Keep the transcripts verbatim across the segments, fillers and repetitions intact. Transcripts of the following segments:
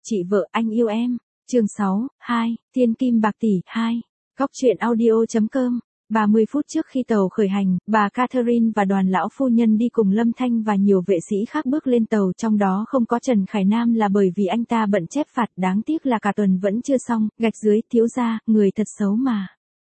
chị vợ anh yêu em. Chương sáu, hai, Thiên Kim Bạc Tỷ, hai. Góc truyện audio chấm com. ba mươi phút trước khi tàu khởi hành, bà Catherine và đoàn lão phu nhân đi cùng Lâm Thanh và nhiều vệ sĩ khác bước lên tàu, trong đó không có Trần Khải Nam là bởi vì anh ta bận chép phạt, đáng tiếc là cả tuần vẫn chưa xong, gạch dưới, thiếu gia, người thật xấu mà.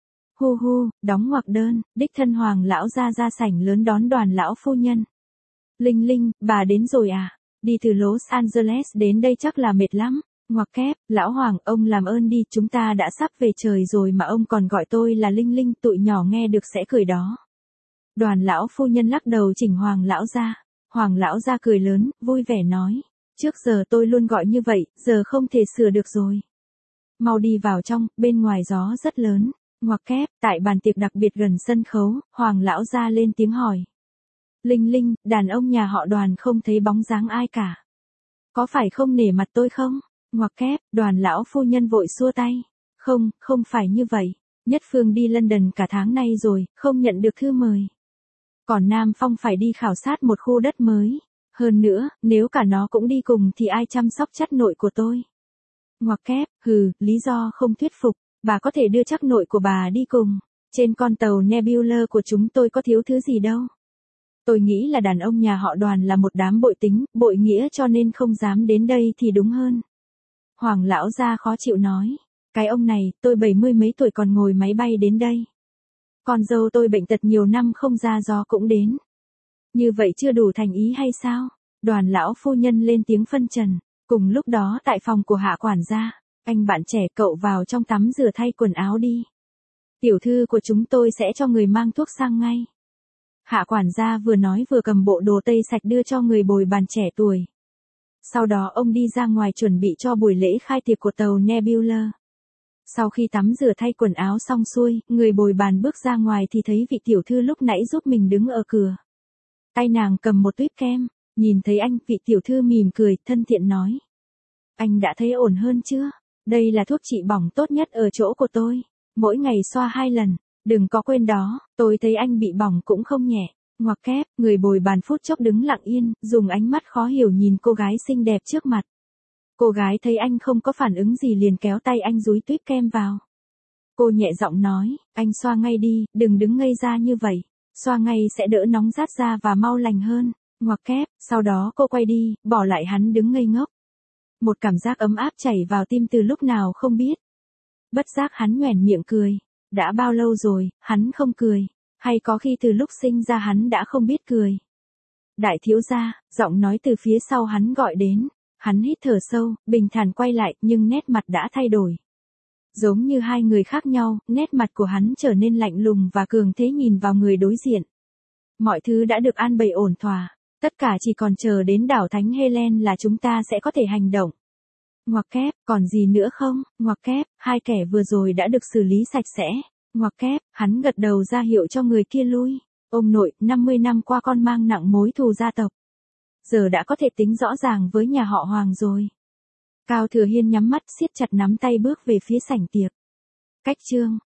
Hu hu, đóng ngoặc đơn, đích thân Hoàng lão ra ra sảnh lớn đón đoàn lão phu nhân. Linh Linh, bà đến rồi à? Đi từ Los Angeles đến đây chắc là mệt lắm. Ngoặc kép, lão Hoàng, ông làm ơn đi, chúng ta đã sắp về trời rồi mà ông còn gọi tôi là Linh Linh, tụi nhỏ nghe được sẽ cười đó. Đoàn lão phu nhân lắc đầu chỉnh Hoàng lão ra. Hoàng lão ra cười lớn, vui vẻ nói. Trước giờ tôi luôn gọi như vậy, giờ không thể sửa được rồi. Mau đi vào trong, bên ngoài gió rất lớn. Ngoặc kép, tại bàn tiệc đặc biệt gần sân khấu, Hoàng lão ra lên tiếng hỏi. Linh Linh, đàn ông nhà họ Đoàn không thấy bóng dáng ai cả. Có phải không nể mặt tôi không? Ngoặc kép, đoàn lão phu nhân vội xua tay. Không, không phải như vậy. Nhất Phương đi London cả tháng nay rồi, không nhận được thư mời. Còn Nam Phong phải đi khảo sát một khu đất mới. Hơn nữa, nếu cả nó cũng đi cùng thì ai chăm sóc chắc nội của tôi? Ngoặc kép, hừ, lý do không thuyết phục. Bà có thể đưa chắc nội của bà đi cùng. Trên con tàu Nebula của chúng tôi có thiếu thứ gì đâu. Tôi nghĩ là đàn ông nhà họ Đoàn là một đám bội tính, bội nghĩa cho nên không dám đến đây thì đúng hơn. Hoàng lão gia khó chịu nói. Cái ông này, tôi bảy mươi mấy tuổi còn ngồi máy bay đến đây. Con dâu tôi bệnh tật nhiều năm không ra gió cũng đến. Như vậy chưa đủ thành ý hay sao? Đoàn lão phu nhân lên tiếng phân trần. Cùng lúc đó tại phòng của hạ quản gia, anh bạn trẻ cậu vào trong tắm rửa thay quần áo đi. Tiểu thư của chúng tôi sẽ cho người mang thuốc sang ngay. Hạ quản gia vừa nói vừa cầm bộ đồ tây sạch đưa cho người bồi bàn trẻ tuổi. Sau đó ông đi ra ngoài chuẩn bị cho buổi lễ khai tiệc của tàu Nebula. Sau khi tắm rửa thay quần áo xong xuôi, người bồi bàn bước ra ngoài thì thấy vị tiểu thư lúc nãy giúp mình đứng ở cửa. Tay nàng cầm một tuýp kem, nhìn thấy anh, vị tiểu thư mỉm cười, thân thiện nói. Anh đã thấy ổn hơn chưa? Đây là thuốc trị bỏng tốt nhất ở chỗ của tôi. Mỗi ngày xoa hai lần. Đừng có quên đó, tôi thấy anh bị bỏng cũng không nhẹ. Ngoặc kép, người bồi bàn phút chốc đứng lặng yên, dùng ánh mắt khó hiểu nhìn cô gái xinh đẹp trước mặt. Cô gái thấy anh không có phản ứng gì liền kéo tay anh dúi tuýp kem vào. Cô nhẹ giọng nói, anh xoa ngay đi, đừng đứng ngây ra như vậy. Xoa ngay sẽ đỡ nóng rát ra và mau lành hơn. Ngoặc kép, sau đó cô quay đi, bỏ lại hắn đứng ngây ngốc. Một cảm giác ấm áp chảy vào tim từ lúc nào không biết. Bất giác hắn nhoẻn miệng cười. Đã bao lâu rồi, hắn không cười. Hay có khi từ lúc sinh ra hắn đã không biết cười. Đại thiếu gia, giọng nói từ phía sau hắn gọi đến. Hắn hít thở sâu, bình thản quay lại, nhưng nét mặt đã thay đổi. Giống như hai người khác nhau, nét mặt của hắn trở nên lạnh lùng và cường thế nhìn vào người đối diện. Mọi thứ đã được an bày ổn thỏa. Tất cả chỉ còn chờ đến đảo Thánh Helen là chúng ta sẽ có thể hành động. Ngoặc kép, còn gì nữa không? Ngoặc kép, hai kẻ vừa rồi đã được xử lý sạch sẽ. Ngoặc kép, hắn gật đầu ra hiệu cho người kia lui. Ông nội, năm mươi năm qua con mang nặng mối thù gia tộc. Giờ đã có thể tính rõ ràng với nhà họ Hoàng rồi. Cao Thừa Hiên nhắm mắt siết chặt nắm tay bước về phía sảnh tiệc. Cách chương.